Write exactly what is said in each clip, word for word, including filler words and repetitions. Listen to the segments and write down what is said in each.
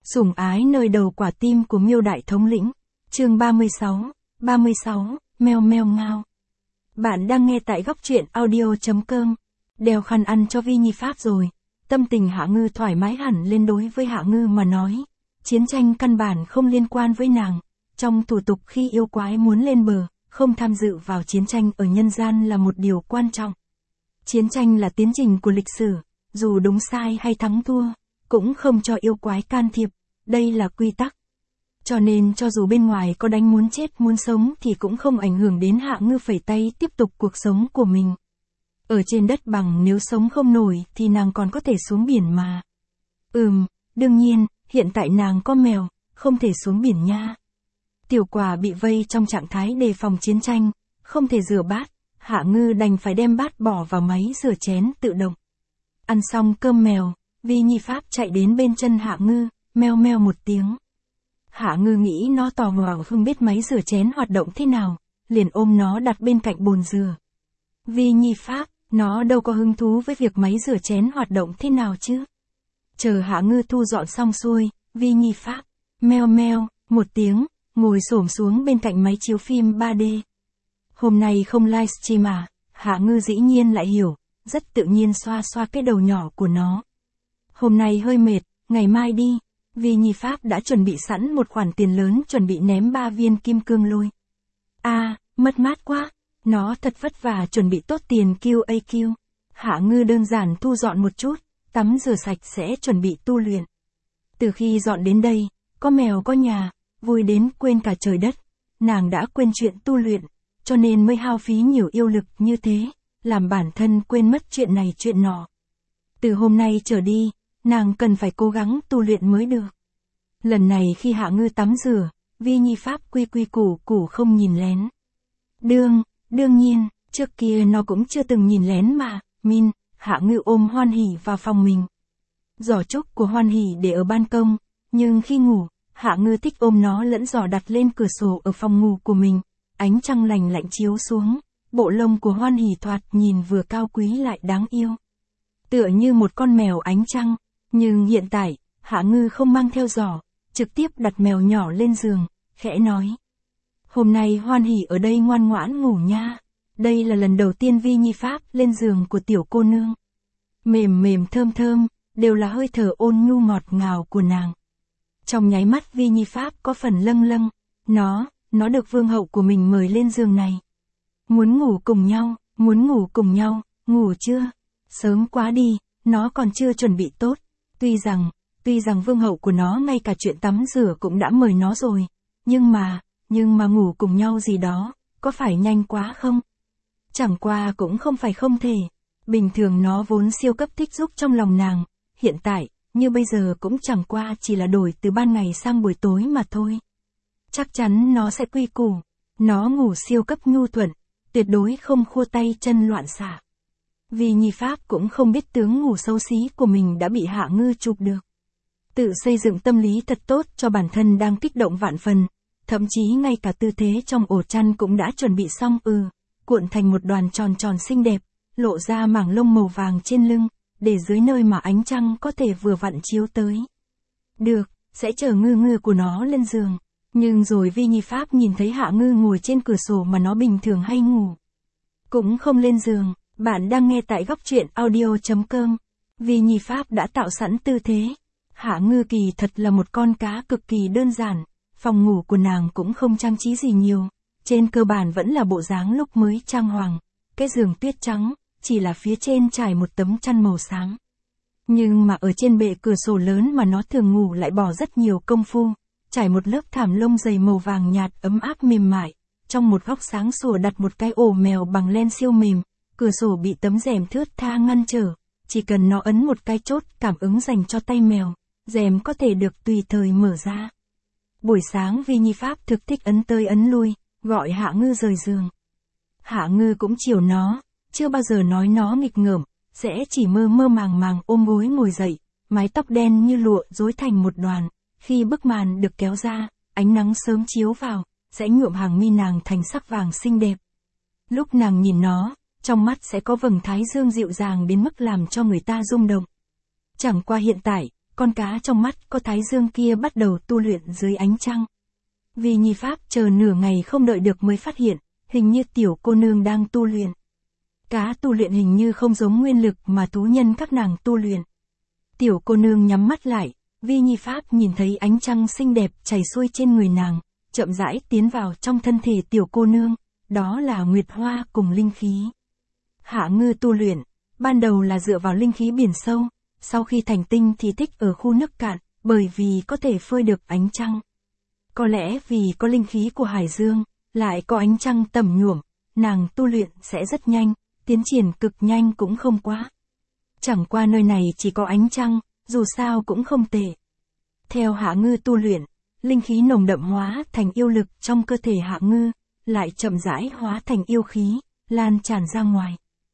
Sủng ái nơi đầu quả tim của Miêu đại thống lĩnh. Chương ba mươi sáu, ba mươi sáu, meo meo ngao. Bạn đang nghe tại góc truyện audio.com. Đeo khăn ăn cho Vi Nhi Pháp rồi. Tâm tình Hạ Ngư thoải mái hẳn lên. Đối với Hạ Ngư mà nói, chiến tranh căn bản không liên quan với nàng. Trong thủ tục khi yêu quái muốn lên bờ, không tham dự vào chiến tranh ở nhân gian là một điều quan trọng. Chiến tranh là tiến trình của lịch sử, dù đúng sai hay thắng thua, cũng không cho yêu quái can thiệp, đây là quy tắc. Cho nên cho dù bên ngoài có đánh muốn chết muốn sống thì cũng không ảnh hưởng đến Hạ Ngư phẩy tay tiếp tục cuộc sống của mình. Ở trên đất bằng nếu sống không nổi thì nàng còn có thể xuống biển mà. Ừm, đương nhiên, hiện tại nàng có mèo, không thể xuống biển nha. Tiểu Quả bị vây trong trạng thái đề phòng chiến tranh, không thể rửa bát, Hạ Ngư đành phải đem bát bỏ vào máy rửa chén tự động. Ăn xong cơm mèo, Vi Nhi Pháp chạy đến bên chân Hạ Ngư, meo meo một tiếng. Hạ Ngư nghĩ nó tò mò không biết máy rửa chén hoạt động thế nào, liền ôm nó đặt bên cạnh bồn rửa. Vi Nhi Pháp, nó đâu có hứng thú với việc máy rửa chén hoạt động thế nào chứ. Chờ Hạ Ngư thu dọn xong xuôi, Vi Nhi Pháp, meo meo, một tiếng, ngồi xổm xuống bên cạnh máy chiếu phim ba D. Hôm nay không livestream à, Hạ Ngư dĩ nhiên lại hiểu, rất tự nhiên xoa xoa cái đầu nhỏ của nó. Hôm nay hơi mệt, ngày mai đi. Vi Nhi Pháp đã chuẩn bị sẵn một khoản tiền lớn chuẩn bị ném ba viên kim cương lôi. A, à, mất mát quá. Nó thật vất vả chuẩn bị tốt tiền Q A Q. Hạ Ngư đơn giản thu dọn một chút, tắm rửa sạch sẽ chuẩn bị tu luyện. Từ khi dọn đến đây, có mèo có nhà, vui đến quên cả trời đất. Nàng đã quên chuyện tu luyện, cho nên mới hao phí nhiều yêu lực như thế, làm bản thân quên mất chuyện này chuyện nọ. Từ hôm nay trở đi, nàng cần phải cố gắng tu luyện mới được. Lần này khi Hạ Ngư tắm rửa, Vi Nhi Pháp quy quy củ củ không nhìn lén. Đương, đương nhiên, trước kia nó cũng chưa từng nhìn lén mà, Min, Hạ Ngư ôm Hoan Hỉ vào phòng mình. Giỏ trúc của Hoan Hỉ để ở ban công, nhưng khi ngủ, Hạ Ngư thích ôm nó lẫn giỏ đặt lên cửa sổ ở phòng ngủ của mình, ánh trăng lành lạnh chiếu xuống, bộ lông của Hoan Hỉ thoạt nhìn vừa cao quý lại đáng yêu. Tựa như một con mèo ánh trăng, nhưng hiện tại, Hạ Ngư không mang theo giỏ, trực tiếp đặt mèo nhỏ lên giường, khẽ nói. Hôm nay Hoan Hỉ ở đây ngoan ngoãn ngủ nha. Đây là lần đầu tiên Vi Nhi Pháp lên giường của tiểu cô nương. Mềm mềm thơm thơm, đều là hơi thở ôn nhu ngọt ngào của nàng. Trong nháy mắt Vi Nhi Pháp có phần lâng lâng, nó, nó được vương hậu của mình mời lên giường này. Muốn ngủ cùng nhau, muốn ngủ cùng nhau, ngủ chưa? Sớm quá đi, nó còn chưa chuẩn bị tốt. Tuy rằng, tuy rằng vương hậu của nó ngay cả chuyện tắm rửa cũng đã mời nó rồi, nhưng mà, nhưng mà ngủ cùng nhau gì đó, có phải nhanh quá không? Chẳng qua cũng không phải không thể. Bình thường nó vốn siêu cấp thích giúp trong lòng nàng, hiện tại, như bây giờ cũng chẳng qua chỉ là đổi từ ban ngày sang buổi tối mà thôi. Chắc chắn nó sẽ quy củ, nó ngủ siêu cấp nhu thuận, tuyệt đối không khua tay chân loạn xạ. Vi Nhi Pháp cũng không biết tướng ngủ xấu xí của mình đã bị Hạ Ngư chụp được. Tự xây dựng tâm lý thật tốt cho bản thân đang kích động vạn phần, thậm chí ngay cả tư thế trong ổ chăn cũng đã chuẩn bị xong ừ, cuộn thành một đoàn tròn tròn xinh đẹp, lộ ra mảng lông màu vàng trên lưng, để dưới nơi mà ánh trăng có thể vừa vặn chiếu tới. Được, sẽ chờ Ngư Ngư của nó lên giường. Nhưng rồi Vi Nhi Pháp nhìn thấy Hạ Ngư ngồi trên cửa sổ mà nó bình thường hay ngủ. Cũng không lên giường. Bạn đang nghe tại góc truyện audio.com. Vi Nhi Pháp đã tạo sẵn tư thế. Hạ Ngư kỳ thật là một con cá cực kỳ đơn giản. Phòng ngủ của nàng cũng không trang trí gì nhiều. Trên cơ bản vẫn là bộ dáng lúc mới trang hoàng. Cái giường tuyết trắng, chỉ là phía trên trải một tấm chăn màu sáng. Nhưng mà ở trên bệ cửa sổ lớn mà nó thường ngủ lại bỏ rất nhiều công phu. Trải một lớp thảm lông dày màu vàng nhạt ấm áp mềm mại. Trong một góc sáng sủa đặt một cái ổ mèo bằng len siêu mềm. Cửa sổ bị tấm rèm thướt tha ngăn trở, chỉ cần nó ấn một cái chốt cảm ứng dành cho tay mèo, rèm có thể được tùy thời mở ra. Buổi sáng Vi Nhi Pháp thực thích ấn tới ấn lui, gọi Hạ Ngư rời giường. Hạ Ngư cũng chiều nó, chưa bao giờ nói nó nghịch ngợm, sẽ chỉ mơ mơ màng màng ôm gối ngồi dậy, mái tóc đen như lụa rối thành một đoàn, khi bức màn được kéo ra, ánh nắng sớm chiếu vào, sẽ nhuộm hàng mi nàng thành sắc vàng xinh đẹp. Lúc nàng nhìn nó, trong mắt sẽ có vầng thái dương dịu dàng đến mức làm cho người ta rung động. Chẳng qua hiện tại, con cá trong mắt có thái dương kia bắt đầu tu luyện dưới ánh trăng. Vi Nhi Pháp chờ nửa ngày không đợi được mới phát hiện, hình như tiểu cô nương đang tu luyện. Cá tu luyện hình như không giống nguyên lực mà thú nhân các nàng tu luyện. Tiểu cô nương nhắm mắt lại, Vi Nhi Pháp nhìn thấy ánh trăng xinh đẹp chảy xuôi trên người nàng, chậm rãi tiến vào trong thân thể tiểu cô nương, đó là nguyệt hoa cùng linh khí. Hạ Ngư tu luyện, ban đầu là dựa vào linh khí biển sâu, sau khi thành tinh thì thích ở khu nước cạn, bởi vì có thể phơi được ánh trăng. Có lẽ vì có linh khí của hải dương, lại có ánh trăng tẩm nhuộm, nàng tu luyện sẽ rất nhanh, tiến triển cực nhanh cũng không quá. Chẳng qua nơi này chỉ có ánh trăng, dù sao cũng không tệ. Theo Hạ Ngư tu luyện, linh khí nồng đậm hóa thành yêu lực trong cơ thể Hạ Ngư, lại chậm rãi hóa thành yêu khí, lan tràn ra ngoài.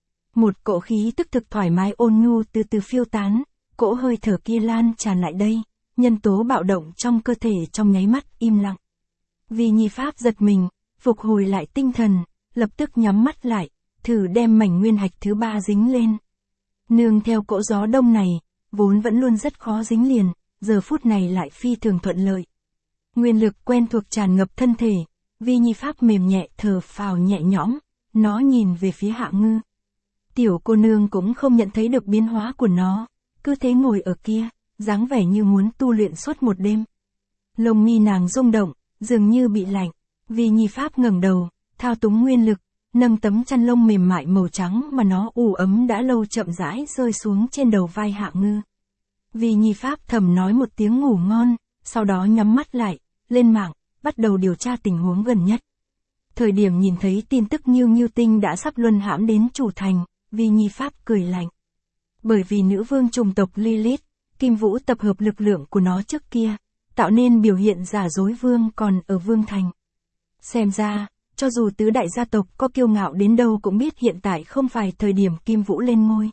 Một cỗ khí tức thực thoải mái ôn nhu từ từ phiêu tán, cỗ hơi thở kia lan tràn lại đây, nhân tố bạo động trong cơ thể trong nháy mắt im lặng. Vi Nhi Pháp giật mình, phục hồi lại tinh thần, lập tức nhắm mắt lại, thử đem mảnh nguyên hạch thứ ba dính lên. Nương theo cỗ gió đông này, vốn vẫn luôn rất khó dính liền, giờ phút này lại phi thường thuận lợi. Nguyên lực quen thuộc tràn ngập thân thể, Vi Nhi Pháp mềm nhẹ thở phào nhẹ nhõm, nó nhìn về phía Hạ Ngư. Tiểu cô nương cũng không nhận thấy được biến hóa của nó, cứ thế ngồi ở kia, dáng vẻ như muốn tu luyện suốt một đêm. Lông mi nàng rung động, dường như bị lạnh. Vi Nhi Pháp ngẩng đầu, thao túng nguyên lực, nâng tấm chăn lông mềm mại màu trắng mà nó ủ ấm đã lâu chậm rãi rơi xuống trên đầu vai Hạ Ngư. Vi Nhi Pháp thầm nói một tiếng ngủ ngon, sau đó nhắm mắt lại, lên mạng, bắt đầu điều tra tình huống gần nhất. Thời điểm nhìn thấy tin tức Nhiêu Nhiêu Tinh đã sắp luân hãm đến chủ thành, Vi Nhi Pháp cười lạnh. Bởi vì nữ vương chủng tộc Lilith, Kim Vũ tập hợp lực lượng của nó trước kia, tạo nên biểu hiện giả dối vương còn ở vương thành. Xem ra, cho dù tứ đại gia tộc có kiêu ngạo đến đâu cũng biết hiện tại không phải thời điểm Kim Vũ lên ngôi.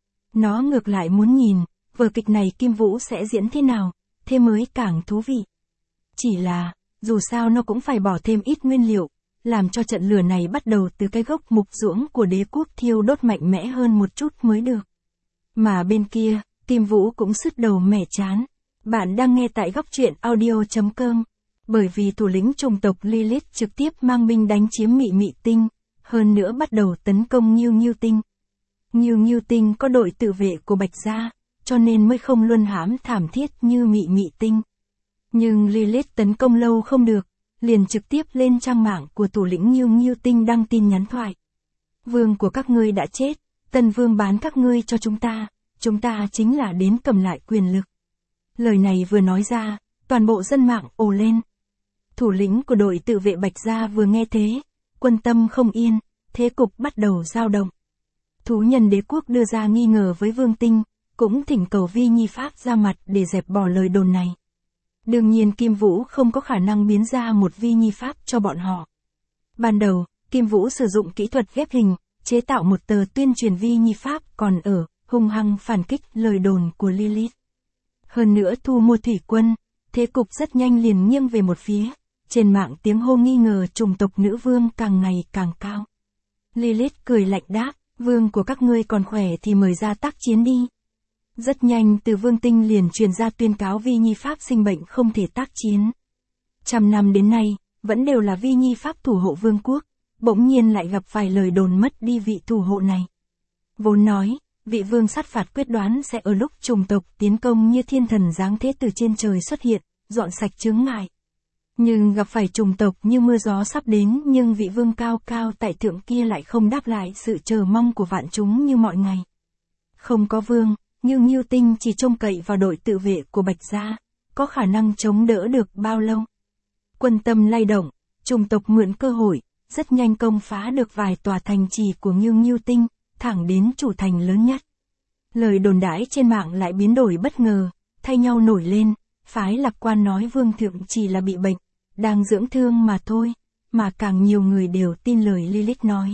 Nó ngược lại muốn nhìn, vở kịch này Kim Vũ sẽ diễn thế nào, thế mới càng thú vị. Chỉ là, dù sao nó cũng phải bỏ thêm ít nguyên liệu, làm cho trận lửa này bắt đầu từ cái gốc mục ruỗng của đế quốc thiêu đốt mạnh mẽ hơn một chút mới được. Mà bên kia, Kim Vũ cũng sứt đầu mẻ chán. Bạn đang nghe tại góc truyện audio chấm com. Bởi vì thủ lĩnh chủng tộc Lilith trực tiếp mang binh đánh chiếm Mị Mị Tinh, hơn nữa bắt đầu tấn công Nhiêu Nhiêu Tinh. Nhiêu Nhiêu Tinh có đội tự vệ của Bạch Gia, cho nên mới không luân hãm thảm thiết như Mị Mị Tinh. Nhưng Lilith tấn công lâu không được, liền trực tiếp lên trang mạng của thủ lĩnh Nhiêu Nhiêu Tinh đăng tin nhắn thoại. Vương của các ngươi đã chết, Tân Vương bán các ngươi cho chúng ta, chúng ta chính là đến cầm lại quyền lực. Lời này vừa nói ra, toàn bộ dân mạng ồ lên. Thủ lĩnh của đội tự vệ Bạch Gia vừa nghe thế, quân tâm không yên, thế cục bắt đầu dao động. Thú nhân đế quốc đưa ra nghi ngờ với Vương Tinh, cũng thỉnh cầu Vi Nhi Pháp ra mặt để dẹp bỏ lời đồn này. Đương nhiên Kim Vũ không có khả năng biến ra một Vi Nhi Pháp cho bọn họ. Ban đầu, Kim Vũ sử dụng kỹ thuật ghép hình, chế tạo một tờ tuyên truyền Vi Nhi Pháp còn ở, hung hăng phản kích lời đồn của Lilith. Hơn nữa thu mua thủy quân, thế cục rất nhanh liền nghiêng về một phía, trên mạng tiếng hô nghi ngờ chủng tộc nữ vương càng ngày càng cao. Lilith cười lạnh đáp, vương của các ngươi còn khỏe thì mời ra tác chiến đi. Rất nhanh từ Vương Tinh liền truyền ra tuyên cáo Vi Nhi Pháp sinh bệnh không thể tác chiến. Trăm năm đến nay, vẫn đều là Vi Nhi Pháp thủ hộ vương quốc, bỗng nhiên lại gặp phải lời đồn mất đi vị thủ hộ này. Vốn nói, vị vương sát phạt quyết đoán sẽ ở lúc chủng tộc tiến công như thiên thần giáng thế từ trên trời xuất hiện, dọn sạch chướng ngại. Nhưng gặp phải chủng tộc như mưa gió sắp đến, nhưng vị vương cao cao tại thượng kia lại không đáp lại sự chờ mong của vạn chúng như mọi ngày. Không có vương, Nhiêu Nhiêu Tinh chỉ trông cậy vào đội tự vệ của Bạch Gia, có khả năng chống đỡ được bao lâu. Quân tâm lay động, chủng tộc mượn cơ hội, rất nhanh công phá được vài tòa thành trì của Nhiêu Nhiêu Tinh, thẳng đến chủ thành lớn nhất. Lời đồn đãi trên mạng lại biến đổi bất ngờ, thay nhau nổi lên, phái Lạc Quan nói vương thượng chỉ là bị bệnh, đang dưỡng thương mà thôi, mà càng nhiều người đều tin lời Lilith nói.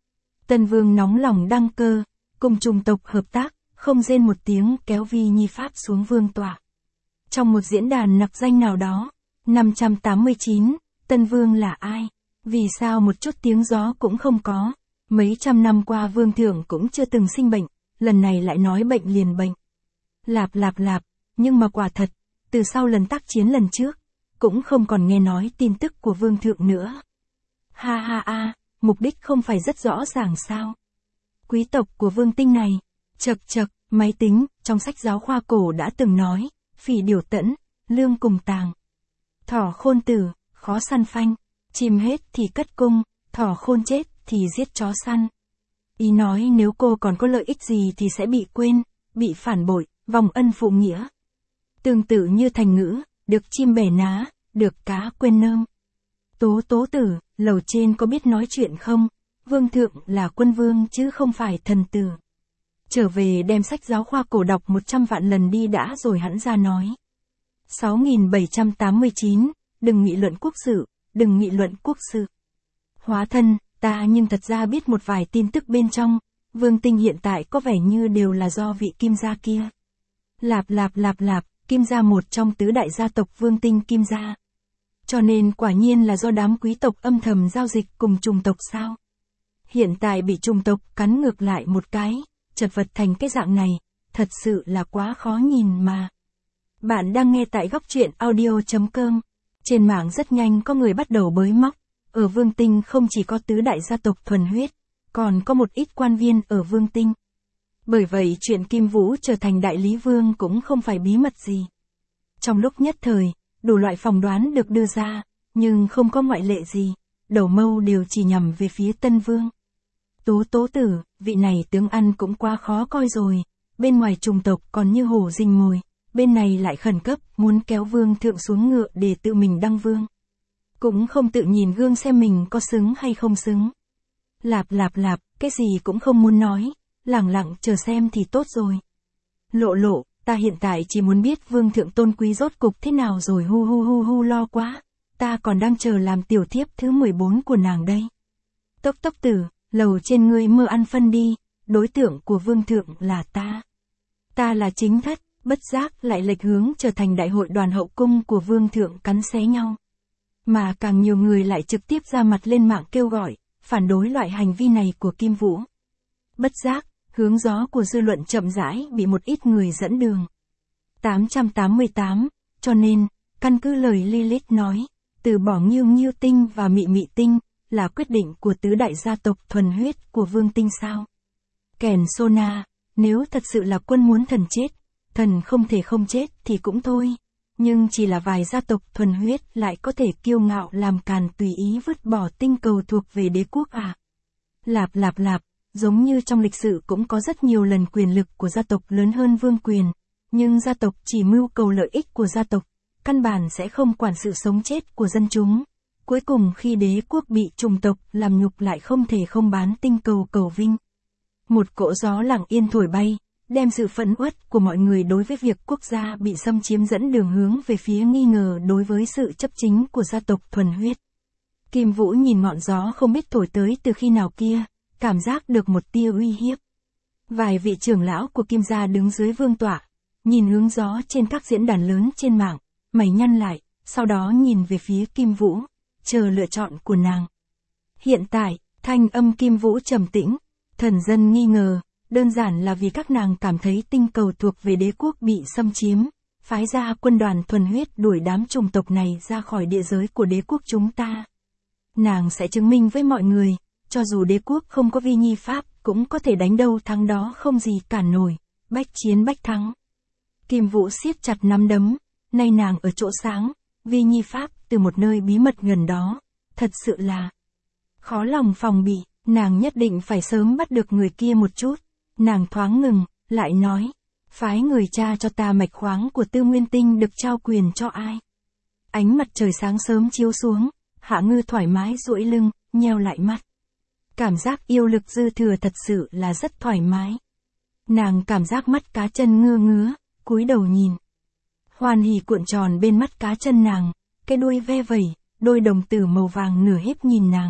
Tân vương nóng lòng đăng cơ, cùng chủng tộc hợp tác, không rên một tiếng kéo Vi Nhi Pháp xuống vương tọa. Trong một diễn đàn nặc danh nào đó, năm trăm tám mươi chín, Tân Vương là ai? Vì sao một chút tiếng gió cũng không có? Mấy trăm năm qua vương thượng cũng chưa từng sinh bệnh, lần này lại nói bệnh liền bệnh. Lạp lạp lạp, nhưng mà quả thật, từ sau lần tác chiến lần trước, cũng không còn nghe nói tin tức của vương thượng nữa. Ha ha ha, mục đích không phải rất rõ ràng sao? Quý tộc của vương tinh này, chật chật, máy tính, trong sách giáo khoa cổ đã từng nói, phỉ điều tẫn, lương cùng tàng. Thỏ khôn tử, khó săn phanh, chim hết thì cất cung, thỏ khôn chết thì giết chó săn. Ý nói nếu cô còn có lợi ích gì thì sẽ bị quên, bị phản bội, vòng ân phụ nghĩa. Tương tự như thành ngữ, được chim bẻ ná, được cá quên nơm. Tố tố tử, lầu trên có biết nói chuyện không? Vương thượng là quân vương chứ không phải thần tử. Trở về đem sách giáo khoa cổ đọc một trăm vạn lần đi đã rồi hẵn ra nói. sáu nghìn bảy trăm tám mươi chín, đừng nghị luận quốc sự, đừng nghị luận quốc sự. Hóa thân, ta nhưng thật ra biết một vài tin tức bên trong, vương tinh hiện tại có vẻ như đều là do vị Kim gia kia. Lạp lạp lạp lạp, Kim gia một trong tứ đại gia tộc vương tinh Kim gia. Cho nên quả nhiên là do đám quý tộc âm thầm giao dịch cùng trùng tộc sao? Hiện tại bị trùng tộc cắn ngược lại một cái, chật vật thành cái dạng này, thật sự là quá khó nhìn mà. Bạn đang nghe tại góc truyện audio chấm com. Trên mạng rất nhanh có người bắt đầu bới móc. Ở Vương Tinh không chỉ có tứ đại gia tộc thuần huyết, còn có một ít quan viên ở Vương Tinh. Bởi vậy chuyện Kim Vũ trở thành đại lý vương cũng không phải bí mật gì. Trong lúc nhất thời, đủ loại phỏng đoán được đưa ra, nhưng không có ngoại lệ gì, đầu mâu đều chỉ nhằm về phía Tân Vương. Tố tố tử, vị này tướng ăn cũng quá khó coi rồi, bên ngoài trùng tộc còn như hổ rình mồi, bên này lại khẩn cấp muốn kéo vương thượng xuống ngựa để tự mình đăng vương. Cũng không tự nhìn gương xem mình có xứng hay không xứng. Lạp lạp lạp, cái gì cũng không muốn nói, lẳng lặng chờ xem thì tốt rồi. Lộ lộ, ta hiện tại chỉ muốn biết vương thượng tôn quý rốt cục thế nào rồi, hu hu hu hu lo quá, ta còn đang chờ làm tiểu thiếp thứ mười bốn của nàng đây. Tốc tốc tử, lầu trên ngươi mơ ăn phân đi, đối tượng của vương thượng là ta. Ta là chính thất, bất giác lại lệch hướng trở thành đại hội đoàn hậu cung của vương thượng cắn xé nhau. Mà càng nhiều người lại trực tiếp ra mặt lên mạng kêu gọi, phản đối loại hành vi này của Kim Vũ. Bất giác, hướng gió của dư luận chậm rãi bị một ít người dẫn đường. tám trăm tám mươi tám, cho nên, căn cứ lời Lilith nói, từ bỏ Nghiêu Nghiêu tinh và Mị Mị tinh, là quyết định của tứ đại gia tộc thuần huyết của Vương Tinh sao? Kèn Sona, nếu thật sự là quân muốn thần chết, thần không thể không chết thì cũng thôi. Nhưng chỉ là vài gia tộc thuần huyết lại có thể kiêu ngạo làm càn tùy ý vứt bỏ tinh cầu thuộc về đế quốc à? Lạp lạp lạp, giống như trong lịch sử cũng có rất nhiều lần quyền lực của gia tộc lớn hơn vương quyền, nhưng gia tộc chỉ mưu cầu lợi ích của gia tộc, căn bản sẽ không quản sự sống chết của dân chúng. Cuối cùng khi đế quốc bị trùng tộc làm nhục lại không thể không bán tinh cầu cầu vinh. Một cỗ gió lặng yên thổi bay, đem sự phẫn uất của mọi người đối với việc quốc gia bị xâm chiếm dẫn đường hướng về phía nghi ngờ đối với sự chấp chính của gia tộc thuần huyết. Kim Vũ nhìn ngọn gió không biết thổi tới từ khi nào kia, cảm giác được một tia uy hiếp. Vài vị trưởng lão của Kim gia đứng dưới vương tọa, nhìn hướng gió trên các diễn đàn lớn trên mạng, mày nhăn lại, sau đó nhìn về phía Kim Vũ, chờ lựa chọn của nàng. Hiện tại, thanh âm Kim Vũ trầm tĩnh, thần dân nghi ngờ, đơn giản là vì các nàng cảm thấy tinh cầu thuộc về đế quốc bị xâm chiếm, phái ra quân đoàn thuần huyết đuổi đám chủng tộc này ra khỏi địa giới của đế quốc chúng ta. Nàng sẽ chứng minh với mọi người, cho dù đế quốc không có vi nhi pháp, cũng có thể đánh đâu thắng đó không gì cản nổi, bách chiến bách thắng. Kim Vũ siết chặt nắm đấm, nay nàng ở chỗ sáng, vi nhi pháp từ một nơi bí mật gần đó, thật sự là khó lòng phòng bị, nàng nhất định phải sớm bắt được người kia một chút. Nàng thoáng ngừng, lại nói, phái người cha cho ta mạch khoáng của Tư Nguyên Tinh được trao quyền cho ai. Ánh mặt trời sáng sớm chiếu xuống, Hạ Ngư thoải mái duỗi lưng, nheo lại mắt. Cảm giác yêu lực dư thừa thật sự là rất thoải mái. Nàng cảm giác mắt cá chân ngơ ngứa, cúi đầu nhìn. Hoan hỉ cuộn tròn bên mắt cá chân nàng, cái đuôi ve vẩy, đôi đồng tử màu vàng nửa híp nhìn nàng.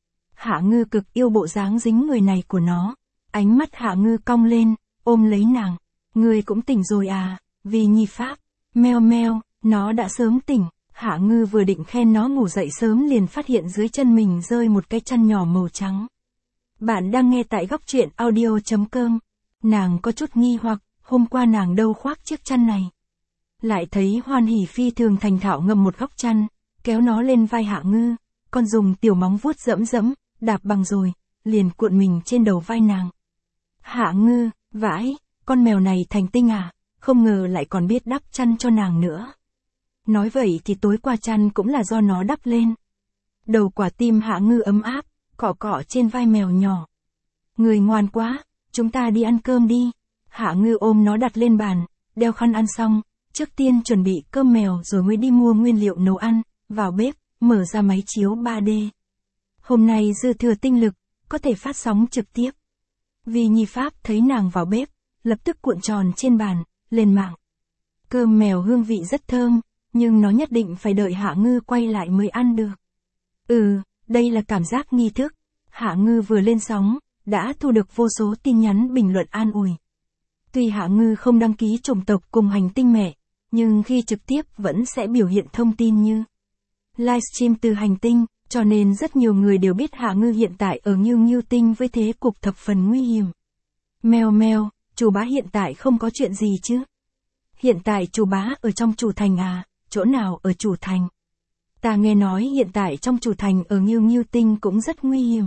Hạ Ngư cực yêu bộ dáng dính người này của nó. Ánh mắt Hạ Ngư cong lên, ôm lấy nàng. Ngươi cũng tỉnh rồi à, vì nhi pháp. Meo meo, nó đã sớm tỉnh. Hạ Ngư vừa định khen nó ngủ dậy sớm liền phát hiện dưới chân mình rơi một cái chăn nhỏ màu trắng. Bạn đang nghe tại góc truyện audio chấm com. Nàng có chút nghi hoặc, hôm qua nàng đâu khoác chiếc chăn này. lại thấy Hoan Hỉ phi thường thành thạo ngâm một góc chăn, kéo nó lên vai Hạ Ngư, con dùng tiểu móng vuốt dẫm dẫm, đạp bằng rồi, liền cuộn mình trên đầu vai nàng. Hạ Ngư, vãi, con mèo này thành tinh à, không ngờ lại còn biết đắp chăn cho nàng nữa. Nói vậy thì tối qua chăn cũng là do nó đắp lên. Đầu quả tim Hạ Ngư ấm áp, cọ cọ trên vai mèo nhỏ. Người ngoan quá, chúng ta đi ăn cơm đi. Hạ Ngư ôm nó đặt lên bàn, đeo khăn ăn xong, trước tiên chuẩn bị cơm mèo rồi mới đi mua nguyên liệu nấu ăn, vào bếp, mở ra máy chiếu ba D. Hôm nay dư thừa tinh lực, có thể phát sóng trực tiếp. Vi Nhi Pháp thấy nàng vào bếp, lập tức cuộn tròn trên bàn, lên mạng. Cơm mèo hương vị rất thơm, nhưng nó nhất định phải đợi Hạ Ngư quay lại mới ăn được. Ừ, đây là cảm giác nghi thức. Hạ Ngư vừa lên sóng, đã thu được vô số tin nhắn bình luận an ủi. Tuy Hạ Ngư không đăng ký chủng tộc cùng hành tinh mẹ, nhưng khi trực tiếp vẫn sẽ biểu hiện thông tin như livestream từ hành tinh, cho nên rất nhiều người đều biết Hạ Ngư hiện tại ở Ngưu Ngưu tinh với thế cục thập phần nguy hiểm. Mèo mèo, chủ bá hiện tại không có chuyện gì chứ? Hiện tại chủ bá ở trong chủ thành à, chỗ nào ở chủ thành? Ta nghe nói hiện tại trong chủ thành ở Ngưu Ngưu tinh cũng rất nguy hiểm.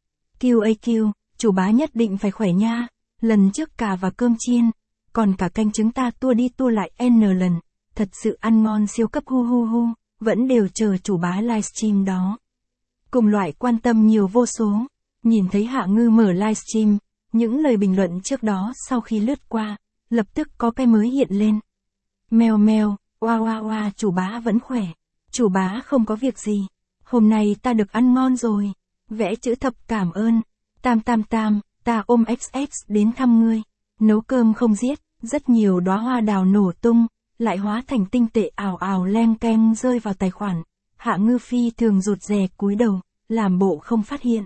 Q A Q, chủ bá nhất định phải khỏe nha, lần trước cà và cơm chiên, còn cả canh trứng ta tua đi tua lại N lần, thật sự ăn ngon siêu cấp hu hu hu, vẫn đều chờ chủ bá livestream đó. Cùng loại quan tâm nhiều vô số, nhìn thấy Hạ Ngư mở livestream, những lời bình luận trước đó sau khi lướt qua, lập tức có cái mới hiện lên. Mèo mèo, oa oa oa, chủ bá vẫn khỏe, chủ bá không có việc gì, hôm nay ta được ăn ngon rồi, vẽ chữ thập cảm ơn, tam tam tam, ta ôm X X đến thăm ngươi, nấu cơm không giết, rất nhiều đóa hoa đào nổ tung, lại hóa thành tinh tệ ảo ảo len keng rơi vào tài khoản. Hạ Ngư phi thường rụt rè cúi đầu, làm bộ không phát hiện.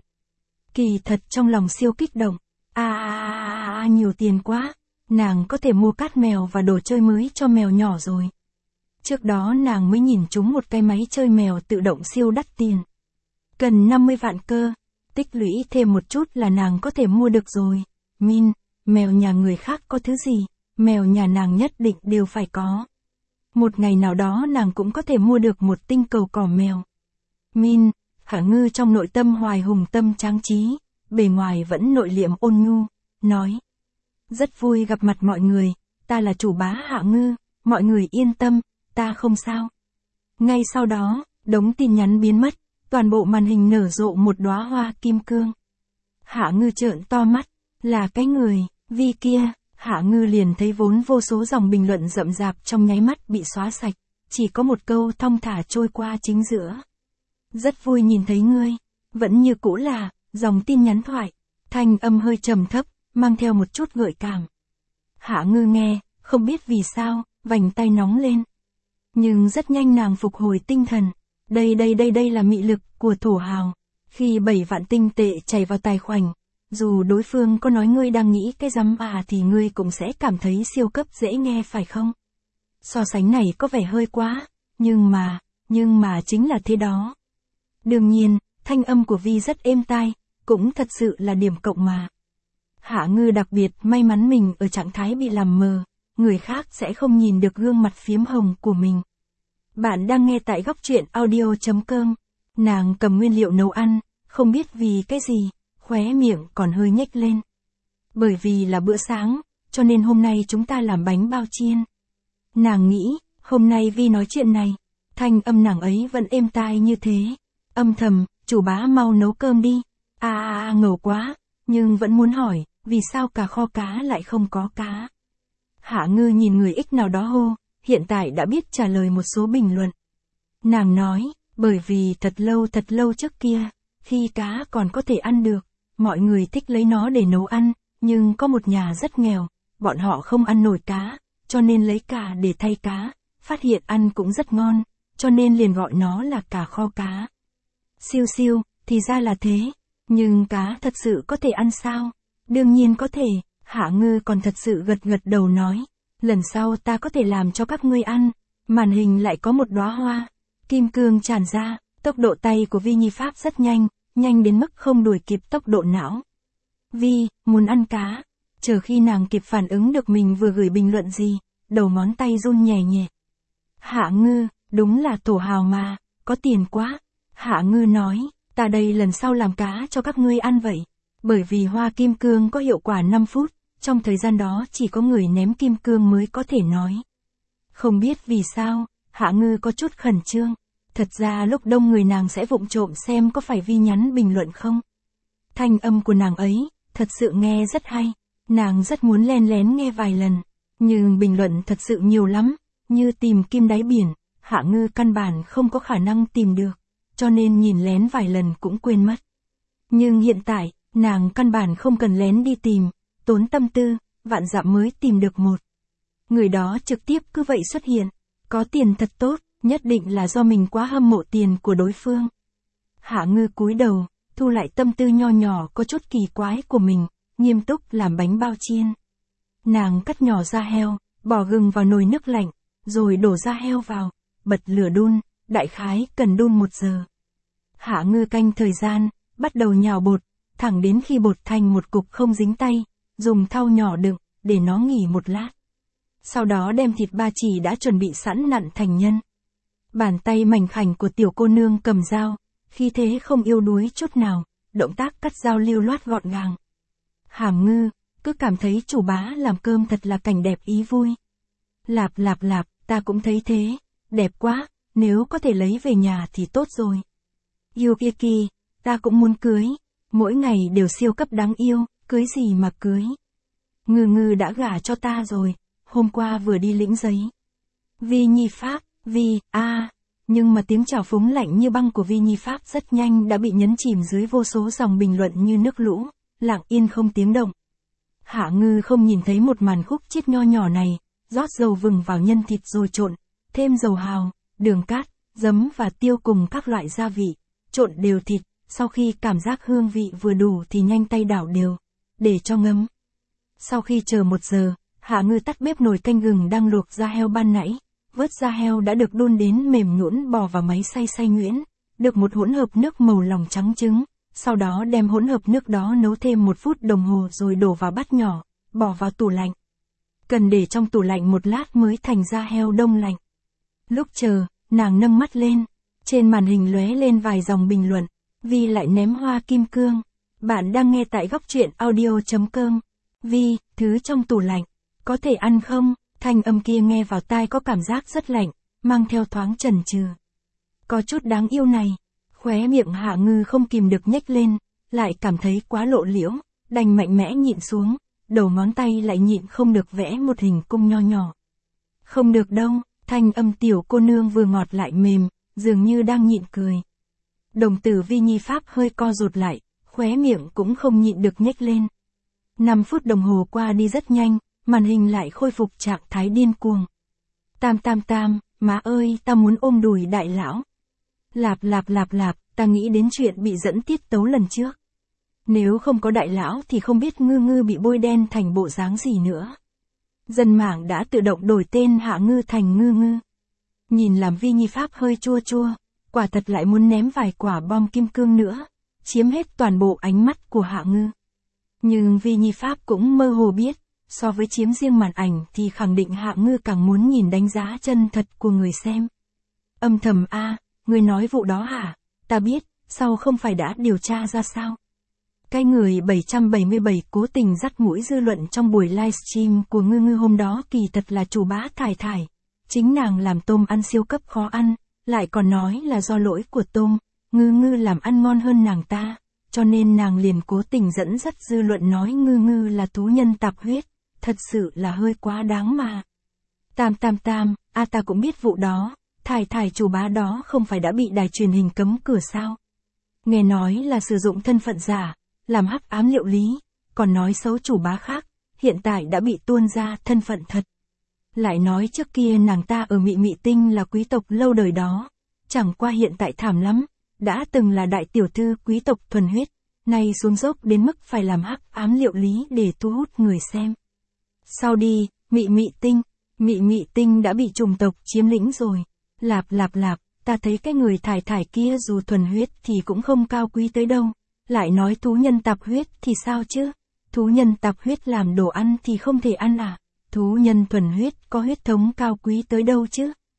Kỳ thật trong lòng siêu kích động, a a a nhiều tiền quá, nàng có thể mua cát mèo và đồ chơi mới cho mèo nhỏ rồi. Trước đó nàng mới nhìn trúng một cái máy chơi mèo tự động siêu đắt tiền. Cần năm mươi vạn cơ, tích lũy thêm một chút là nàng có thể mua được rồi. Min, mèo nhà người khác có thứ gì, mèo nhà nàng nhất định đều phải có. Một ngày nào đó nàng cũng có thể mua được một tinh cầu cỏ mèo. Min, Hạ Ngư trong nội tâm hoài hùng tâm tráng trí, bề ngoài vẫn nội liệm ôn nhu, nói. Rất vui gặp mặt mọi người, ta là chủ bá Hạ Ngư, mọi người yên tâm, ta không sao. Ngay sau đó, đống tin nhắn biến mất, toàn bộ màn hình nở rộ một đóa hoa kim cương. Hạ Ngư trợn to mắt, là cái người, Vi kia. Hạ Ngư liền thấy vốn vô số dòng bình luận rậm rạp trong nháy mắt bị xóa sạch, chỉ có một câu thong thả trôi qua chính giữa. Rất vui nhìn thấy ngươi, vẫn như cũ là, dòng tin nhắn thoại, thanh âm hơi trầm thấp, mang theo một chút gợi cảm. Hạ Ngư nghe, không biết vì sao, vành tay nóng lên. Nhưng rất nhanh nàng phục hồi tinh thần, đây đây đây đây là mị lực của thổ hào, khi bảy vạn tinh tệ chảy vào tài khoản. Dù đối phương có nói ngươi đang nghĩ cái rắm à thì ngươi cũng sẽ cảm thấy siêu cấp dễ nghe phải không? So sánh này có vẻ hơi quá, nhưng mà, nhưng mà chính là thế đó. Đương nhiên, thanh âm của Vi rất êm tai, cũng thật sự là điểm cộng mà. Hạ Ngư đặc biệt may mắn mình ở trạng thái bị làm mờ, người khác sẽ không nhìn được gương mặt phiếm hồng của mình. Bạn đang nghe tại góc truyện audio chấm com, nàng cầm nguyên liệu nấu ăn, không biết vì cái gì. Khóe miệng còn hơi nhếch lên. Bởi vì là bữa sáng, cho nên hôm nay chúng ta làm bánh bao chiên. Nàng nghĩ, hôm nay Vi nói chuyện này, thanh âm nàng ấy vẫn êm tai như thế. Âm thầm, chủ bá mau nấu cơm đi. À à à ngầu quá, nhưng vẫn muốn hỏi, vì sao cả kho cá lại không có cá. Hạ Ngư nhìn người ích nào đó hô, hiện tại đã biết trả lời một số bình luận. Nàng nói, bởi vì thật lâu thật lâu trước kia, khi cá còn có thể ăn được. Mọi người thích lấy nó để nấu ăn, nhưng có một nhà rất nghèo, bọn họ không ăn nổi cá, cho nên lấy cà để thay cá, phát hiện ăn cũng rất ngon, cho nên liền gọi nó là cà kho cá. Siêu siêu, thì ra là thế, nhưng cá thật sự có thể ăn sao? Đương nhiên có thể, Hạ Ngư còn thật sự gật gật đầu nói, lần sau ta có thể làm cho các ngươi ăn. Màn hình lại có một đóa hoa, kim cương tràn ra, tốc độ tay của Vi Nhi Pháp rất nhanh. Nhanh đến mức không đuổi kịp tốc độ não. Vi, muốn ăn cá. Chờ khi nàng kịp phản ứng được mình vừa gửi bình luận gì, đầu ngón tay run nhẹ nhẹ, Hạ Ngư, đúng là thổ hào mà, có tiền quá. Hạ Ngư nói, ta đây lần sau làm cá cho các ngươi ăn vậy. Bởi vì hoa kim cương có hiệu quả năm phút, trong thời gian đó chỉ có người ném kim cương mới có thể nói. Không biết vì sao, Hạ Ngư có chút khẩn trương. Thật ra lúc đông người nàng sẽ vụng trộm xem có phải Vi nhắn bình luận không. Thanh âm của nàng ấy, thật sự nghe rất hay. Nàng rất muốn len lén nghe vài lần. Nhưng bình luận thật sự nhiều lắm, như tìm kim đáy biển, Hạ Ngư căn bản không có khả năng tìm được. Cho nên nhìn lén vài lần cũng quên mất. Nhưng hiện tại, nàng căn bản không cần lén đi tìm, tốn tâm tư, vạn dặm mới tìm được một. Người đó trực tiếp cứ vậy xuất hiện. Có tiền thật tốt, nhất định là do mình quá hâm mộ tiền của đối phương. Hạ Ngư cúi đầu, thu lại tâm tư nho nhỏ có chút kỳ quái của mình, nghiêm túc làm bánh bao chiên. Nàng cắt nhỏ da heo, bỏ gừng vào nồi nước lạnh, rồi đổ da heo vào, bật lửa đun, đại khái cần đun một giờ. Hạ Ngư canh thời gian, bắt đầu nhào bột, thẳng đến khi bột thành một cục không dính tay, dùng thau nhỏ đựng, để nó nghỉ một lát. Sau đó đem thịt ba chỉ đã chuẩn bị sẵn nặn thành nhân. Bàn tay mảnh khảnh của tiểu cô nương cầm dao, khi thế không yếu đuối chút nào, động tác cắt dao lưu loát gọn gàng. Hàm Ngư, cứ cảm thấy chủ bá làm cơm thật là cảnh đẹp ý vui. Lạp lạp lạp, ta cũng thấy thế, đẹp quá, nếu có thể lấy về nhà thì tốt rồi. Yukiki, ta cũng muốn cưới, mỗi ngày đều siêu cấp đáng yêu, cưới gì mà cưới. Ngư Ngư đã gả cho ta rồi, hôm qua vừa đi lĩnh giấy. Vi Nhi Pháp, Vi, a, à, nhưng mà tiếng chào phúng lạnh như băng của Vi Nhi Pháp rất nhanh đã bị nhấn chìm dưới vô số dòng bình luận như nước lũ, lặng yên không tiếng động. Hạ Ngư không nhìn thấy một màn khúc chiết nho nhỏ này, rót dầu vừng vào nhân thịt rồi trộn, thêm dầu hào, đường cát, giấm và tiêu cùng các loại gia vị, trộn đều thịt, sau khi cảm giác hương vị vừa đủ thì nhanh tay đảo đều, để cho ngấm. Sau khi chờ một giờ, Hạ Ngư tắt bếp nồi canh gừng đang luộc da heo ban nãy, vớt da heo đã được đun đến mềm nhũn bỏ vào máy xay xay nhuyễn, được một hỗn hợp nước màu lòng trắng trứng, sau đó đem hỗn hợp nước đó nấu thêm một phút đồng hồ rồi đổ vào bát nhỏ, bỏ vào tủ lạnh. Cần để trong tủ lạnh một lát mới thành da heo đông lạnh. Lúc chờ, nàng nâng mắt lên, trên màn hình lóe lên vài dòng bình luận, Vi lại ném hoa kim cương. Bạn đang nghe tại góc truyện audio chấm com. Vi, thứ trong tủ lạnh, có thể ăn không? Thanh âm kia nghe vào tai có cảm giác rất lạnh, mang theo thoáng chần chừ. Có chút đáng yêu này, khóe miệng Hạ Ngư không kìm được nhếch lên, lại cảm thấy quá lộ liễu, đành mạnh mẽ nhịn xuống, đầu ngón tay lại nhịn không được vẽ một hình cung nho nhỏ. Không được đâu, thanh âm tiểu cô nương vừa ngọt lại mềm, dường như đang nhịn cười. Đồng tử Vi Nhi Pháp hơi co rụt lại, khóe miệng cũng không nhịn được nhếch lên. năm phút đồng hồ qua đi rất nhanh, màn hình lại khôi phục trạng thái điên cuồng. Tam tam tam, má ơi, ta muốn ôm đùi đại lão. Lạp lạp lạp lạp, ta nghĩ đến chuyện bị dẫn tiết tấu lần trước. Nếu không có đại lão thì không biết Ngư Ngư bị bôi đen thành bộ dáng gì nữa. Dân mạng đã tự động đổi tên Hạ Ngư thành Ngư Ngư. Nhìn làm Vi Nhi Pháp hơi chua chua, quả thật lại muốn ném vài quả bom kim cương nữa, chiếm hết toàn bộ ánh mắt của Hạ Ngư. Nhưng Vi Nhi Pháp cũng mơ hồ biết, so với chiếm riêng màn ảnh thì khẳng định Hạ Ngư càng muốn nhìn đánh giá chân thật của người xem. Âm thầm a, à, người nói vụ đó hả? Ta biết, sau không phải đã điều tra ra sao? Cái người bảy trăm bảy mươi bảy cố tình dắt mũi dư luận trong buổi livestream của Ngư Ngư hôm đó kỳ thật là chủ bá Thải Thải. Chính nàng làm tôm ăn siêu cấp khó ăn, lại còn nói là do lỗi của tôm, Ngư Ngư làm ăn ngon hơn nàng ta, cho nên nàng liền cố tình dẫn dắt dư luận nói Ngư Ngư là thú nhân tạp huyết, thật sự là hơi quá đáng mà. Tam tam tam, a à ta cũng biết vụ đó, Thải Thải chủ bá đó không phải đã bị đài truyền hình cấm cửa sao? Nghe nói là sử dụng thân phận giả, làm hắc ám liệu lý, còn nói xấu chủ bá khác, hiện tại đã bị tuôn ra thân phận thật. Lại nói trước kia nàng ta ở Mị Mị Tinh là quý tộc lâu đời đó, chẳng qua hiện tại thảm lắm, đã từng là đại tiểu thư quý tộc thuần huyết, nay xuống dốc đến mức phải làm hắc ám liệu lý để thu hút người xem. Sau đi, Mị Mị Tinh, Mị Mị Tinh đã bị chủng tộc chiếm lĩnh rồi. Lạp lạp lạp, ta thấy cái người Thải Thải kia dù thuần huyết thì cũng không cao quý tới đâu. Lại nói thú nhân tạp huyết thì sao chứ? Thú nhân tạp huyết làm đồ ăn thì không thể ăn à? Thú nhân thuần huyết có huyết thống cao quý tới đâu chứ?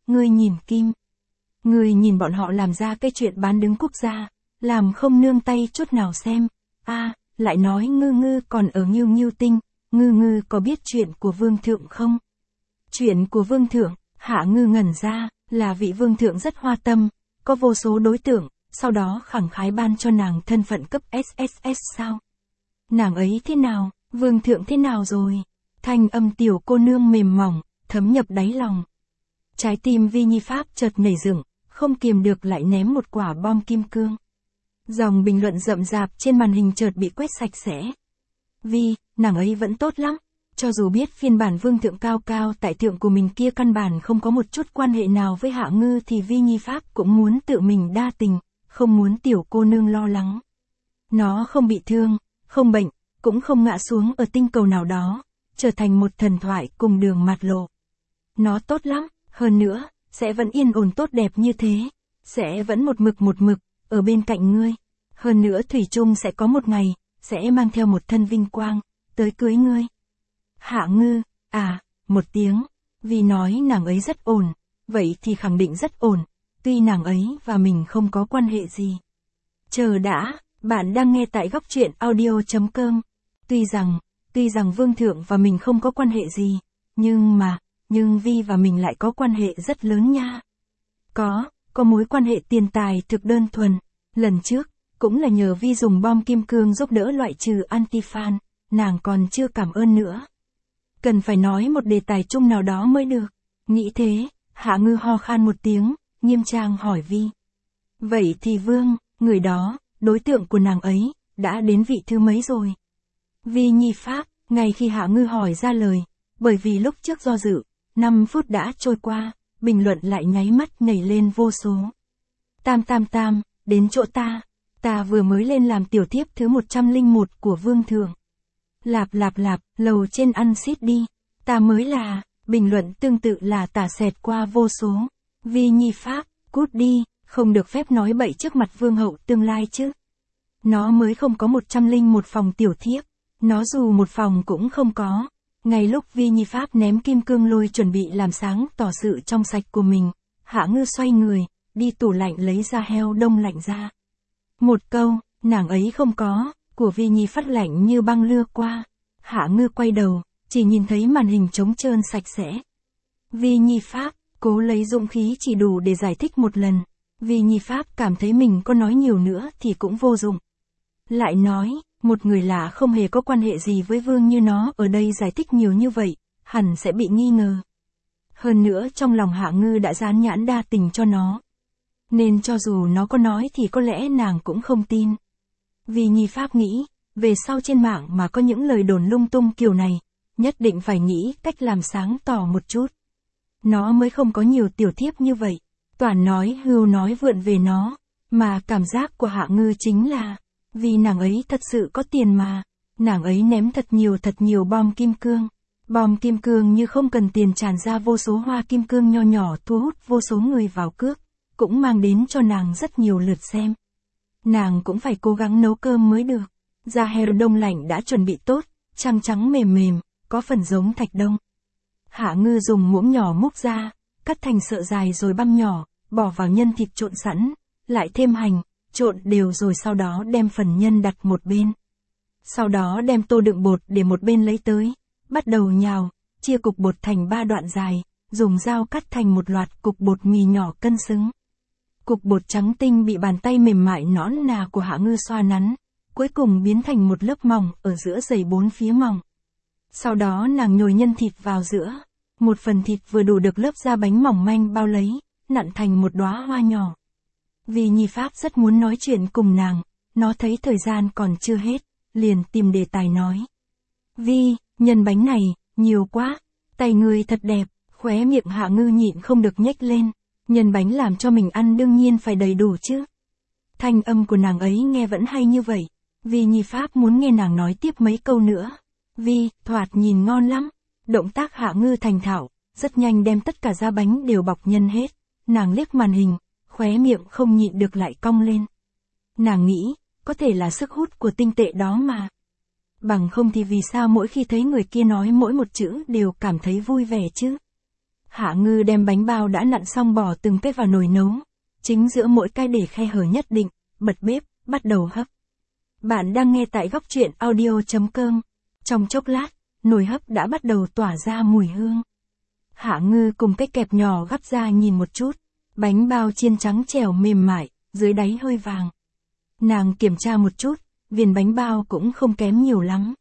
ngươi nhìn Kim. Ngươi nhìn bọn họ làm ra cái chuyện bán đứng quốc gia, làm không nương tay chút nào xem. A, à, lại nói Ngư Ngư còn ở Ngưu Ngưu Tinh, Ngư Ngư có biết chuyện của vương thượng không? Chuyện của vương thượng, Hạ Ngư ngẩn ra, là vị vương thượng rất hoa tâm, có vô số đối tượng, sau đó khẳng khái ban cho nàng thân phận cấp ét ét ét sao? Nàng ấy thế nào, vương thượng thế nào rồi? Thanh âm tiểu cô nương mềm mỏng, thấm nhập đáy lòng. Trái tim Vi Nhi Pháp chợt nảy dựng, không kiềm được lại ném một quả bom kim cương. Dòng bình luận rậm rạp trên màn hình chợt bị quét sạch sẽ. Vi, nàng ấy vẫn tốt lắm. Cho dù biết phiên bản vương thượng cao cao tại thượng của mình kia căn bản không có một chút quan hệ nào với Hạ Ngư thì Vi Nhi Pháp cũng muốn tự mình đa tình, không muốn tiểu cô nương lo lắng. Nó không bị thương, không bệnh, cũng không ngã xuống ở tinh cầu nào đó, trở thành một thần thoại cùng đường mạt lộ. Nó tốt lắm, hơn nữa, sẽ vẫn yên ổn tốt đẹp như thế, sẽ vẫn một mực một mực, ở bên cạnh ngươi. Hơn nữa thủy chung sẽ có một ngày, sẽ mang theo một thân vinh quang, tới cưới ngươi. Hạ Ngư, à, một tiếng, vì nói nàng ấy rất ổn, vậy thì khẳng định rất ổn, tuy nàng ấy và mình không có quan hệ gì. Chờ đã, bạn đang nghe tại góc truyện audio chấm com. Tuy rằng, tuy rằng vương thượng và mình không có quan hệ gì, nhưng mà, nhưng Vi và mình lại có quan hệ rất lớn nha. Có, có mối quan hệ tiền tài thực đơn thuần, lần trước, cũng là nhờ Vi dùng bom kim cương giúp đỡ loại trừ anti-fan, nàng còn chưa cảm ơn nữa. Cần phải nói một đề tài chung nào đó mới được. Nghĩ thế, Hạ Ngư ho khan một tiếng, nghiêm trang hỏi Vi. Vậy thì Vương, người đó, đối tượng của nàng ấy, đã đến vị thứ mấy rồi? Vi Nhi Pháp, ngay khi Hạ Ngư hỏi ra lời, bởi vì lúc trước do dự, năm phút đã trôi qua, bình luận lại nháy mắt nảy lên vô số. Tam tam tam, đến chỗ ta, ta vừa mới lên làm tiểu thiếp thứ một trăm lẻ một của vương thượng. Lạp lạp lạp, lầu trên ăn xít đi, ta mới là, bình luận tương tự là tả xẹt qua vô số. Vi Nhi Pháp, cút đi, không được phép nói bậy trước mặt vương hậu tương lai chứ. Nó mới không có một trăm lẻ một phòng tiểu thiếp, nó dù một phòng cũng không có. Ngay lúc Vi Nhi Pháp ném kim cương lôi chuẩn bị làm sáng tỏ sự trong sạch của mình, Hạ Ngư xoay người, đi tủ lạnh lấy ra heo đông lạnh ra. Một câu, nàng ấy không có, của Vi Nhi Phát lạnh như băng lưa qua. Hạ Ngư quay đầu, chỉ nhìn thấy màn hình trống trơn sạch sẽ. Vi Nhi Pháp, cố lấy dũng khí chỉ đủ để giải thích một lần. Vi Nhi Pháp cảm thấy mình có nói nhiều nữa thì cũng vô dụng. Lại nói, một người lạ không hề có quan hệ gì với vương như nó ở đây giải thích nhiều như vậy, hẳn sẽ bị nghi ngờ. Hơn nữa trong lòng Hạ Ngư đã dán nhãn đa tình cho nó. Nên cho dù nó có nói thì có lẽ nàng cũng không tin. Vi Nhi Pháp nghĩ, về sau trên mạng mà có những lời đồn lung tung kiểu này, nhất định phải nghĩ cách làm sáng tỏ một chút. Nó mới không có nhiều tiểu thiếp như vậy, toàn nói hưu nói vượn về nó, mà cảm giác của Hạ Ngư chính là, vì nàng ấy thật sự có tiền mà, nàng ấy ném thật nhiều thật nhiều bom kim cương. Bom kim cương như không cần tiền tràn ra vô số hoa kim cương nho nhỏ thu hút vô số người vào cước, cũng mang đến cho nàng rất nhiều lượt xem. Nàng cũng phải cố gắng nấu cơm mới được. Da heo đông lạnh đã chuẩn bị tốt, trắng trắng mềm mềm, có phần giống thạch đông. Hạ Ngư dùng muỗng nhỏ múc ra, cắt thành sợi dài rồi băm nhỏ, bỏ vào nhân thịt trộn sẵn, lại thêm hành, trộn đều rồi sau đó đem phần nhân đặt một bên. Sau đó đem tô đựng bột để một bên lấy tới, bắt đầu nhào, chia cục bột thành ba đoạn dài, dùng dao cắt thành một loạt cục bột mì nhỏ cân xứng. Cục bột trắng tinh bị bàn tay mềm mại nõn nà của Hạ Ngư xoa nắn, cuối cùng biến thành một lớp mỏng ở giữa dày bốn phía mỏng. Sau đó nàng nhồi nhân thịt vào giữa, một phần thịt vừa đủ được lớp da bánh mỏng manh bao lấy, nặn thành một đóa hoa nhỏ. Vi Nhi Pháp rất muốn nói chuyện cùng nàng, nó thấy thời gian còn chưa hết, liền tìm đề tài nói. Vi, nhân bánh này, nhiều quá, tay ngươi thật đẹp, khóe miệng Hạ Ngư nhịn không được nhếch lên, nhân bánh làm cho mình ăn đương nhiên phải đầy đủ chứ. Thanh âm của nàng ấy nghe vẫn hay như vậy, Vi Nhi Pháp muốn nghe nàng nói tiếp mấy câu nữa. Vi, thoạt nhìn ngon lắm, động tác Hạ Ngư thành thạo, rất nhanh đem tất cả da bánh đều bọc nhân hết, nàng liếc màn hình, khóe miệng không nhịn được lại cong lên. Nàng nghĩ, có thể là sức hút của tinh tệ đó mà. Bằng không thì vì sao mỗi khi thấy người kia nói mỗi một chữ đều cảm thấy vui vẻ chứ? Hạ Ngư đem bánh bao đã nặn xong bỏ từng cái vào nồi nấu. Chính giữa mỗi cái để khe hở nhất định, bật bếp, bắt đầu hấp. Bạn đang nghe tại góc truyện audio.com. Trong chốc lát, nồi hấp đã bắt đầu tỏa ra mùi hương. Hạ Ngư cùng cái kẹp nhỏ gắp ra nhìn một chút. Bánh bao chiên trắng trẻo mềm mại, dưới đáy hơi vàng. Nàng kiểm tra một chút, viền bánh bao cũng không kém nhiều lắm.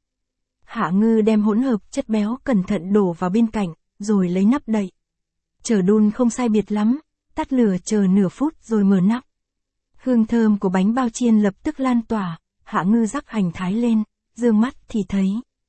Hạ Ngư đem hỗn hợp chất béo cẩn thận đổ vào bên cạnh, rồi lấy nắp đậy. Chờ đun không sai biệt lắm, tắt lửa chờ nửa phút rồi mở nắp. Hương thơm của bánh bao chiên lập tức lan tỏa, Hạ Ngư rắc hành thái lên, dương mắt thì thấy.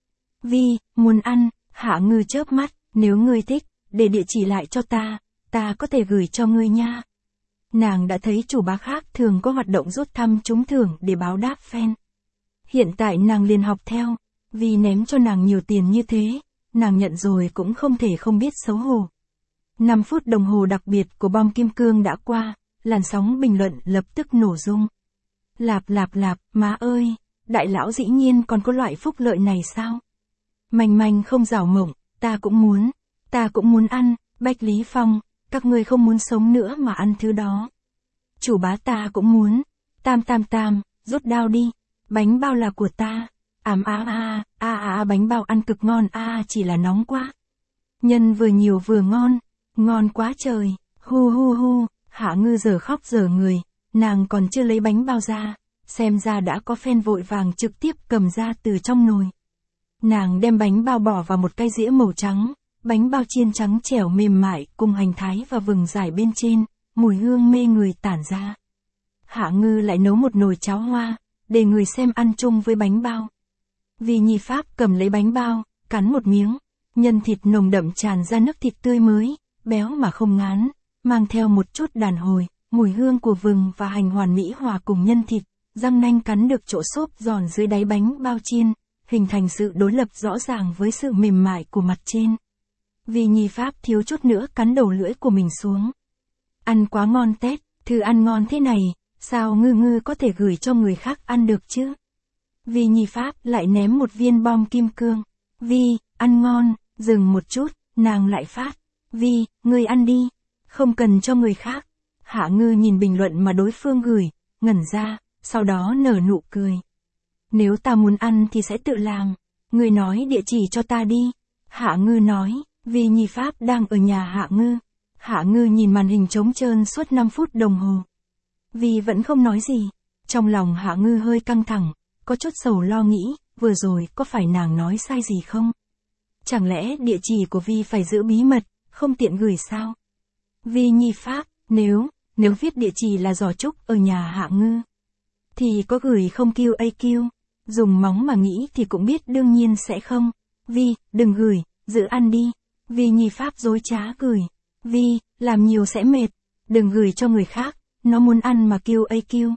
Vi, muốn ăn, Hạ Ngư chớp mắt, nếu ngươi thích, để địa chỉ lại cho ta, ta có thể gửi cho ngươi nha. Nàng đã thấy chủ bá khác thường có hoạt động rút thăm trúng thưởng để báo đáp fan. Hiện tại nàng liền học theo, vì ném cho nàng nhiều tiền như thế, nàng nhận rồi cũng không thể không biết xấu hổ. năm phút đồng hồ đặc biệt của bom kim cương đã qua, làn sóng bình luận lập tức nổ rung. Lạp lạp lạp, má ơi, đại lão dĩ nhiên còn có loại phúc lợi này sao? Manh manh không rảo mộng, ta cũng muốn, ta cũng muốn ăn, Bách Lý Phong, các ngươi không muốn sống nữa mà ăn thứ đó. Chủ bá ta cũng muốn, tam tam tam, rút đao đi, bánh bao là của ta, ám á a, a a bánh bao ăn cực ngon a chỉ là nóng quá. Nhân vừa nhiều vừa ngon, ngon quá trời, hu hu hu, Hạ Ngư giờ khóc giờ người, nàng còn chưa lấy bánh bao ra, xem ra đã có fan vội vàng trực tiếp cầm ra từ trong nồi. Nàng đem bánh bao bỏ vào một cái dĩa màu trắng, bánh bao chiên trắng trẻo mềm mại cùng hành thái và vừng dải bên trên, mùi hương mê người tản ra. Hạ Ngư lại nấu một nồi cháo hoa, để người xem ăn chung với bánh bao. Vi Nhi Pháp cầm lấy bánh bao, cắn một miếng, nhân thịt nồng đậm tràn ra nước thịt tươi mới, béo mà không ngán, mang theo một chút đàn hồi, mùi hương của vừng và hành hoàn mỹ hòa cùng nhân thịt, răng nanh cắn được chỗ xốp giòn dưới đáy bánh bao chiên, hình thành sự đối lập rõ ràng với sự mềm mại của mặt trên. Vi Nhi Pháp thiếu chút nữa cắn đầu lưỡi của mình xuống. Ăn quá ngon tét, thứ ăn ngon thế này, sao Ngư Ngư có thể gửi cho người khác ăn được chứ? Vi Nhi Pháp lại ném một viên bom kim cương. Vi, ăn ngon, dừng một chút, nàng lại phát. Vi, ngươi ăn đi, không cần cho người khác. Hạ Ngư nhìn bình luận mà đối phương gửi, ngẩn ra, sau đó nở nụ cười. Nếu ta muốn ăn thì sẽ tự làm, ngươi nói địa chỉ cho ta đi. Hạ Ngư nói, Vi Nhi Pháp đang ở nhà Hạ Ngư. Hạ Ngư nhìn màn hình trống trơn suốt năm phút đồng hồ. Vi vẫn không nói gì, trong lòng Hạ Ngư hơi căng thẳng, có chút sầu lo nghĩ, vừa rồi có phải nàng nói sai gì không? Chẳng lẽ địa chỉ của Vi phải giữ bí mật, không tiện gửi sao? Vi Nhi Pháp, nếu, nếu viết địa chỉ là giỏ trúc ở nhà Hạ Ngư, thì có gửi không Q A Q? Dùng móng mà nghĩ thì cũng biết đương nhiên sẽ không. Vi, đừng gửi, giữ ăn đi. Vi Nhi Pháp dối trá gửi. Vi, làm nhiều sẽ mệt, đừng gửi cho người khác, nó muốn ăn mà Q A Q.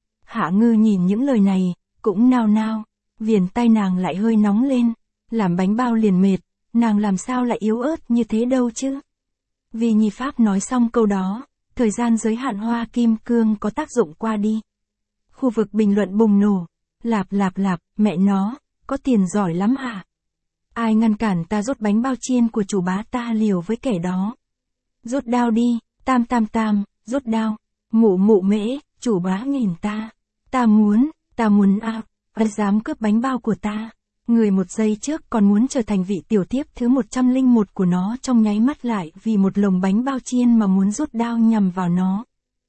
Hạ Ngư nhìn những lời này, cũng nao nao, viền tay nàng lại hơi nóng lên, làm bánh bao liền mệt, nàng làm sao lại yếu ớt như thế đâu chứ. Vi Nhi Pháp nói xong câu đó, thời gian giới hạn hoa kim cương có tác dụng qua đi. Khu vực bình luận bùng nổ, lạp lạp lạp, mẹ nó, có tiền giỏi lắm hả? Ai ngăn cản ta rút bánh bao chiên của chủ bá ta liều với kẻ đó? Rút đao đi, tam tam tam, rút đao, mụ mụ mễ, chủ bá nhìn ta, ta muốn, ta muốn ao, ai dám cướp bánh bao của ta. Người một giây trước còn muốn trở thành vị tiểu thiếp thứ một trăm lẻ một của nó trong nháy mắt lại vì một lồng bánh bao chiên mà muốn rút đao nhằm vào nó.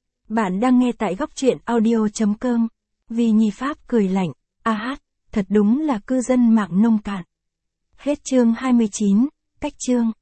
Bạn đang nghe tại góc truyện audio.com. Vi Nhi Pháp cười lạnh, a hát, thật đúng là cư dân mạng nông cạn. Hết chương hai mươi chín, cách chương.